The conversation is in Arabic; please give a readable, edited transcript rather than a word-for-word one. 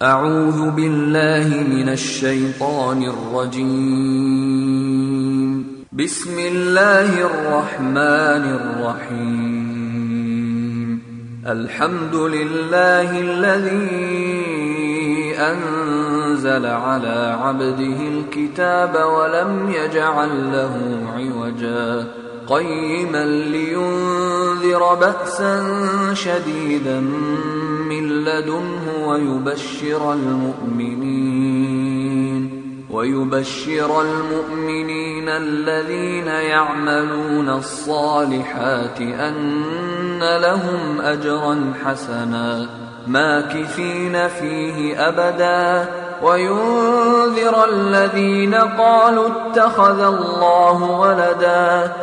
أعوذ بالله من الشيطان الرجيم. بسم الله الرحمن الرحيم. الحمد لله الذي أنزل على عبده الكتاب ولم يجعل له عوجا قيما لينذر بأسا شديدا من لدنه ويبشر المؤمنين الذين يعملون الصالحات أن لهم أجرا حسنا ماكثين فيه أبدا وينذر الذين قالوا اتخذ الله ولدا